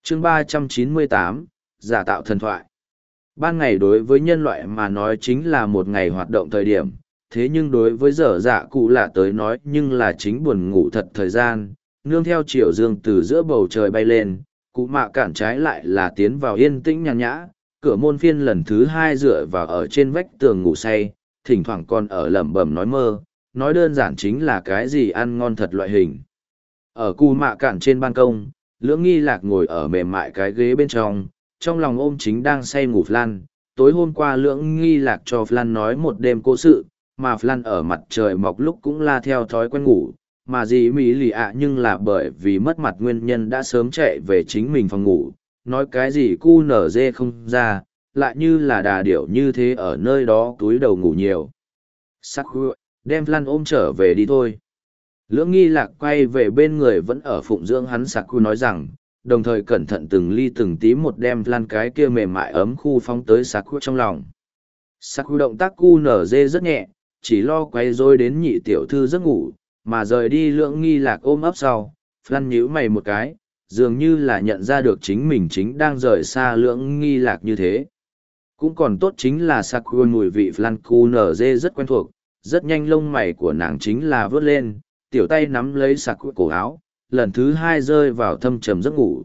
chương 398, giả tạo thần thoại. Ban ngày đối với nhân loại mà nói chính là một ngày hoạt động thời điểm, thế nhưng đối với dở dạ cụ lạ tới nói nhưng là chính buồn ngủ thật thời gian, nương theo chiều dương từ giữa bầu trời bay lên, cụ mạ cản trái lại là tiến vào yên tĩnh nhàn nhã, cửa môn phiên lần thứ hai dựa vào ở trên vách tường ngủ say, thỉnh thoảng còn ở lẩm bẩm nói mơ, nói đơn giản chính là cái gì ăn ngon thật loại hình. Ở cụ mạ cản trên ban công, lưỡng nghi lạc ngồi ở mềm mại cái ghế bên trong lòng ôm chính đang say ngủ Flan. Tối hôm qua lưỡng nghi lạc cho Flan nói một đêm cố sự, mà Flan ở mặt trời mọc lúc cũng la theo thói quen ngủ, mà dì mỹ lì ạ nhưng là bởi vì mất mặt nguyên nhân đã sớm chạy về chính mình phòng ngủ, nói cái gì cu nở dê không ra, lại như là đà điểu như thế ở nơi đó túi đầu ngủ nhiều. Sakura, đem Flan ôm trở về đi thôi. Lưỡng nghi lạc quay về bên người vẫn ở phụng dưỡng hắn Sakura nói rằng, đồng thời cẩn thận từng ly từng tí một đem Flan cái kia mềm mại ấm khu phóng tới Sakura trong lòng. Sakura động tác cu nở dê rất nhẹ, chỉ lo quay rối đến nhị tiểu thư giấc ngủ, mà rời đi lưỡng nghi lạc ôm ấp sau, Flan nhíu mày một cái, dường như là nhận ra được chính mình chính đang rời xa lưỡng nghi lạc như thế. Cũng còn tốt chính là Sakura mùi vị Flan cu nở dê rất quen thuộc, rất nhanh lông mày của nàng chính là vớt lên, tiểu tay nắm lấy Sakura cổ áo, lần thứ hai rơi vào thâm trầm giấc ngủ.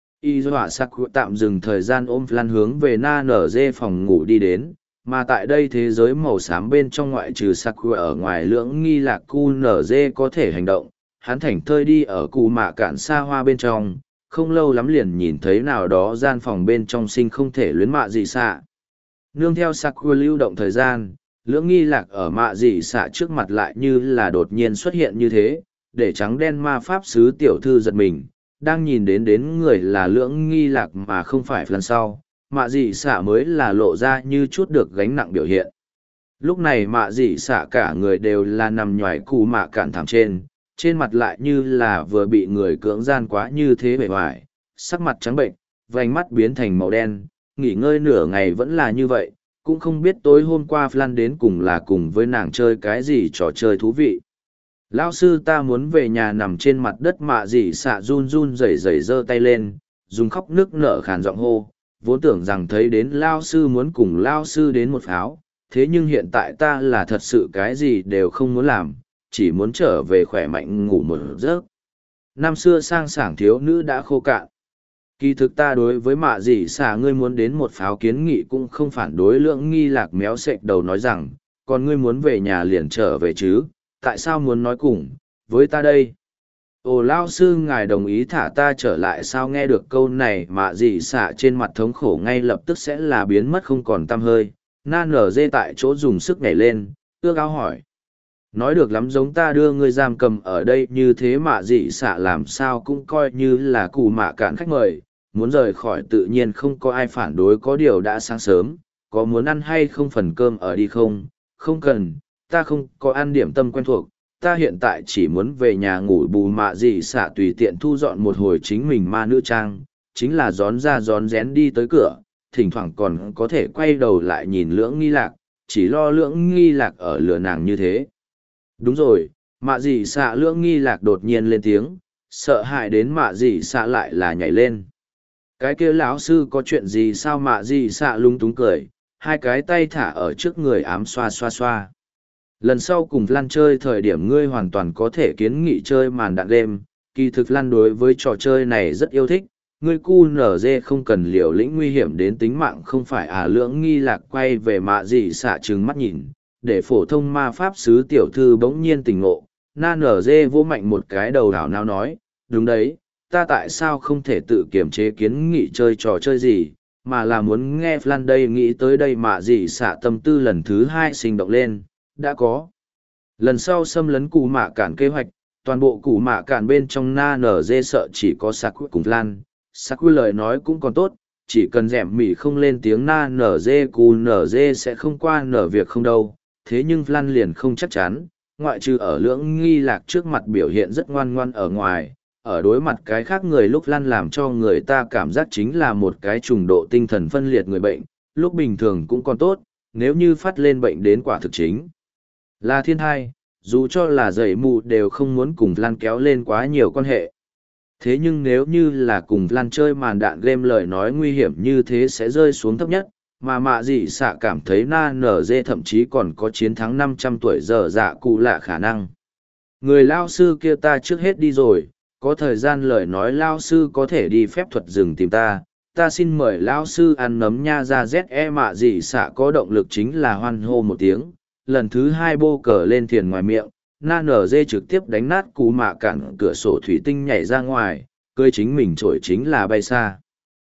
Y dọa Sakura tạm dừng thời gian ôm Flan hướng về na nở dê phòng ngủ đi đến, mà tại đây thế giới màu xám bên trong ngoại trừ Sakura ở ngoài lưỡng nghi lạc cu nở dê có thể hành động, hắn thảnh thơi đi ở cụ mạ cạn xa hoa bên trong, không lâu lắm liền nhìn thấy nào đó gian phòng bên trong sinh không thể luyến mạ gì xạ. Nương theo Sakura lưu động thời gian, lưỡng nghi lạc ở mạ dị xạ trước mặt lại như là đột nhiên xuất hiện như thế, để trắng đen ma pháp sứ tiểu thư giật mình, đang nhìn đến người là lưỡng nghi lạc mà không phải lần sau, mạ dị xạ mới là lộ ra như chút được gánh nặng biểu hiện. Lúc này mạ dị xạ cả người đều là nằm nhoài cụ mạ cạn thảm trên mặt lại như là vừa bị người cưỡng gian quá như thế bề ngoài, sắc mặt trắng bệnh, vành mắt biến thành màu đen, nghỉ ngơi nửa ngày vẫn là như vậy, cũng không biết tối hôm qua Flan đến cùng là cùng với nàng chơi cái gì trò chơi thú vị. Lão sư ta muốn về nhà nằm trên mặt đất mạ dị xạ run run rẩy rẩy giơ tay lên, dùng khóc nước nở khàn giọng hô, vốn tưởng rằng thấy đến Lao sư muốn cùng Lao sư đến một pháo, thế nhưng hiện tại ta là thật sự cái gì đều không muốn làm, chỉ muốn trở về khỏe mạnh ngủ một giấc. Năm xưa sang sảng thiếu nữ đã khô cạn. Kỳ thực ta đối với mạ dị xạ ngươi muốn đến một pháo kiến nghị cũng không phản đối. Lưỡng nghi lạc méo sệch đầu nói rằng, còn ngươi muốn về nhà liền trở về chứ, tại sao muốn nói cùng với ta đây? Ồ, lao sư ngài đồng ý thả ta trở lại sao? Nghe được câu này mạ dị xạ trên mặt thống khổ ngay lập tức sẽ là biến mất không còn tăm hơi, na nở dê tại chỗ dùng sức nhảy lên, ước ao hỏi. Nói được lắm, giống ta đưa ngươi giam cầm ở đây như thế mạ dị xạ làm sao cũng coi như là cụ mạ cạn khách mời, muốn rời khỏi tự nhiên không có ai phản đối. Có điều đã sáng sớm, có muốn ăn hay không phần cơm ở đi không? Không cần, ta không có ăn điểm tâm quen thuộc, ta hiện tại chỉ muốn về nhà ngủ bù. Mạ dị xạ tùy tiện thu dọn một hồi chính mình ma nữ trang, chính là rón ra rón rén đi tới cửa, thỉnh thoảng còn có thể quay đầu lại nhìn lưỡng nghi lạc, chỉ lo lưỡng nghi lạc ở lừa nàng như thế. Đúng rồi, mạ dị xạ lưỡng nghi lạc đột nhiên lên tiếng, sợ hãi đến mạ dị xạ lại là nhảy lên. Cái kia lão sư có chuyện gì sao? Mạ dị xạ lung túng cười, hai cái tay thả ở trước người ám xoa xoa xoa. Lần sau cùng Flan chơi thời điểm ngươi hoàn toàn có thể kiến nghị chơi màn đạn game, kỳ thực Flan đối với trò chơi này rất yêu thích, ngươi cu nở dê không cần liều lĩnh nguy hiểm đến tính mạng không phải à? Lưỡng nghi lạc quay về mạ dị xạ trừng mắt nhìn, để phổ thông ma pháp sứ tiểu thư bỗng nhiên tỉnh ngộ, na nở dê vỗ mạnh một cái đầu đảo nào nói, đúng đấy, ta tại sao không thể tự kiểm chế kiến nghị chơi trò chơi gì, mà là muốn nghe Flan đây. Nghĩ tới đây mạ dị xạ tâm tư lần thứ hai sinh động lên, đã có lần sau xâm lấn cụ mạ cản kế hoạch, toàn bộ cụ mạ cản bên trong na nở dê sợ chỉ có Sakura cùng Flan. Sakura lời nói cũng còn tốt, chỉ cần dẻm mỉ không lên tiếng na nở dê cụ nở dê sẽ không qua nở việc không đâu, thế nhưng Flan liền không chắc chắn, ngoại trừ ở lưỡng nghi lạc trước mặt biểu hiện rất ngoan ngoan ở ngoài, ở đối mặt cái khác người lúc Flan làm cho người ta cảm giác chính là một cái trùng độ tinh thần phân liệt người bệnh, lúc bình thường cũng còn tốt, nếu như phát lên bệnh đến quả thực chính là thiên thai, dù cho là dậy mù đều không muốn cùng Flan kéo lên quá nhiều quan hệ. Thế nhưng nếu như là cùng lan chơi màn đạn game lời nói nguy hiểm như thế sẽ rơi xuống thấp nhất, mà mạ dị xạ cảm thấy na nở dê thậm chí còn có chiến thắng 500 tuổi giờ dạ cụ lạ khả năng. Người lao sư kia ta trước hết đi rồi, có thời gian lời nói lao sư có thể đi phép thuật rừng tìm ta xin mời lao sư ăn nấm nha ra ZE mạ dị xạ có động lực chính là hoan hô một tiếng, lần thứ hai bô cờ lên thiền ngoài miệng, na nở dê trực tiếp đánh nát cú mạ cản cửa sổ thủy tinh nhảy ra ngoài, cưới chính mình trổi chính là bay xa.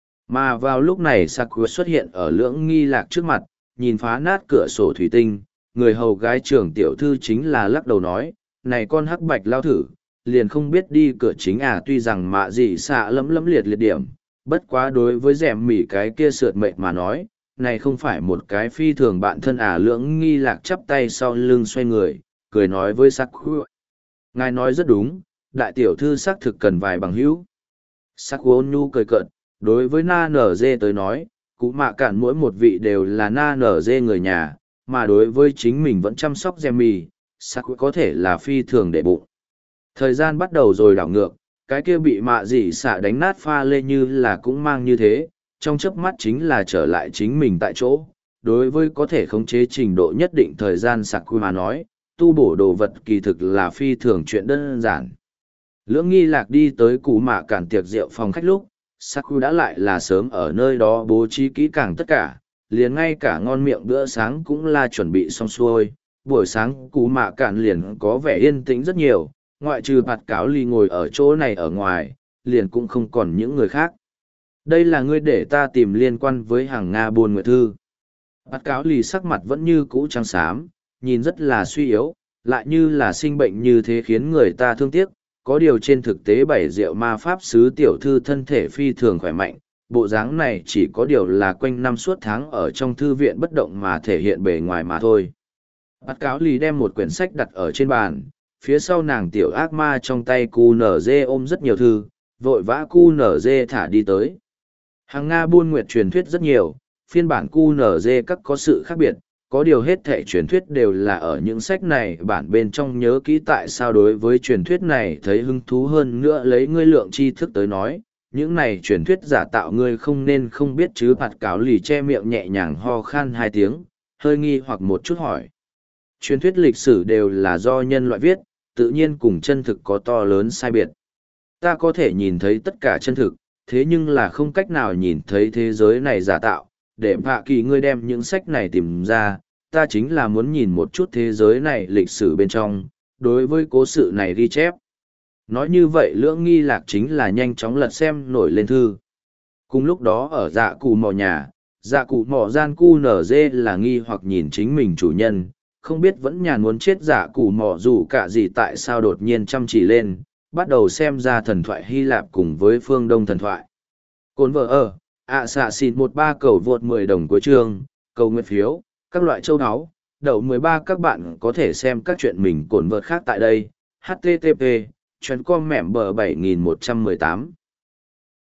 Mà vào lúc này Sakura xuất hiện ở lưỡng nghi lạc trước mặt, nhìn phá nát cửa sổ thủy tinh, người hầu gái trưởng tiểu thư chính là lắc đầu nói, này con hắc bạch lao thử, liền không biết đi cửa chính à, tuy rằng mạ dị xạ lấm lấm liệt liệt điểm, bất quá đối với rèm mỉ cái kia sượt mệnh mà nói, này không phải một cái phi thường bạn thân à. Lưỡng nghi lạc chắp tay sau lưng xoay người, cười nói với Sakura. Ngài nói rất đúng, đại tiểu thư xác thực cần vài bằng hữu. Sakura nhu cười cợt, đối với na nở dê tới nói, cụ mạ cản mỗi một vị đều là na nở dê người nhà, mà đối với chính mình vẫn chăm sóc rèm mì, Sakura có thể là phi thường để bụng. Thời gian bắt đầu rồi đảo ngược, cái kia bị mạ dị xạ đánh nát pha lê như là cũng mang như thế, trong chớp mắt chính là trở lại chính mình tại chỗ. Đối với có thể khống chế trình độ nhất định thời gian Sakura mà nói, tu bổ đồ vật kỳ thực là phi thường chuyện đơn giản. Lưỡng nghi lạc đi tới cụ mạ cản tiệc rượu phòng khách lúc, Sakura đã lại là sớm ở nơi đó bố trí kỹ càng tất cả, liền ngay cả ngon miệng bữa sáng cũng là chuẩn bị xong xuôi. Buổi sáng cụ mạ cản liền có vẻ yên tĩnh rất nhiều, ngoại trừ bạt cáo ly ngồi ở chỗ này ở ngoài, liền cũng không còn những người khác. Đây là ngươi để ta tìm liên quan với hàng Nga buôn nguyệt thư. Bạt cáo ly sắc mặt vẫn như cũ trắng xám, nhìn rất là suy yếu, lại như là sinh bệnh như thế khiến người ta thương tiếc. Có điều trên thực tế bảy rượu ma pháp sứ tiểu thư thân thể phi thường khỏe mạnh, bộ dáng này chỉ có điều là quanh năm suốt tháng ở trong thư viện bất động mà thể hiện bề ngoài mà thôi. Bạt cáo lì đem một quyển sách đặt ở trên bàn, phía sau nàng tiểu ác ma trong tay cu nở dê ôm rất nhiều thư, vội vã cu nở dê thả đi tới. Hàng Nga buôn nguyệt truyền thuyết rất nhiều, phiên bản cu nở dê các có sự khác biệt, có điều hết thệ truyền thuyết đều là ở những sách này bản bên trong nhớ kỹ. Tại sao đối với truyền thuyết này thấy hứng thú hơn nữa lấy ngươi lượng tri thức tới nói, những này truyền thuyết giả tạo ngươi không nên không biết chứ. Bạt cáo lì che miệng nhẹ nhàng ho khan hai tiếng, hơi nghi hoặc một chút hỏi. Truyền thuyết lịch sử đều là do nhân loại viết, tự nhiên cùng chân thực có to lớn sai biệt. Ta có thể nhìn thấy tất cả chân thực, thế nhưng là không cách nào nhìn thấy thế giới này giả tạo. Để Phạ Kỳ ngươi đem những sách này tìm ra, ta chính là muốn nhìn một chút thế giới này lịch sử bên trong, đối với cố sự này ghi chép. Nói như vậy lưỡng nghi lạc chính là nhanh chóng lật xem nổi lên thư. Cùng lúc đó ở dạ cụ mò nhà, dạ cụ mò gian cu nở dê là nghi hoặc nhìn chính mình chủ nhân, không biết vẫn nhàn muốn chết dạ cụ mò dù cả gì tại sao đột nhiên chăm chỉ lên, bắt đầu xem ra thần thoại Hy Lạp cùng với phương Đông thần thoại. Cồn vợ ở. Xạ xịt 13 cầu vượt 10 đồng của chương, cầu nguyện phiếu, các loại châu áo, đậu 13 các bạn có thể xem các chuyện mình cồn vợt khác tại đây, http, chuyến com mẻm bờ 7118.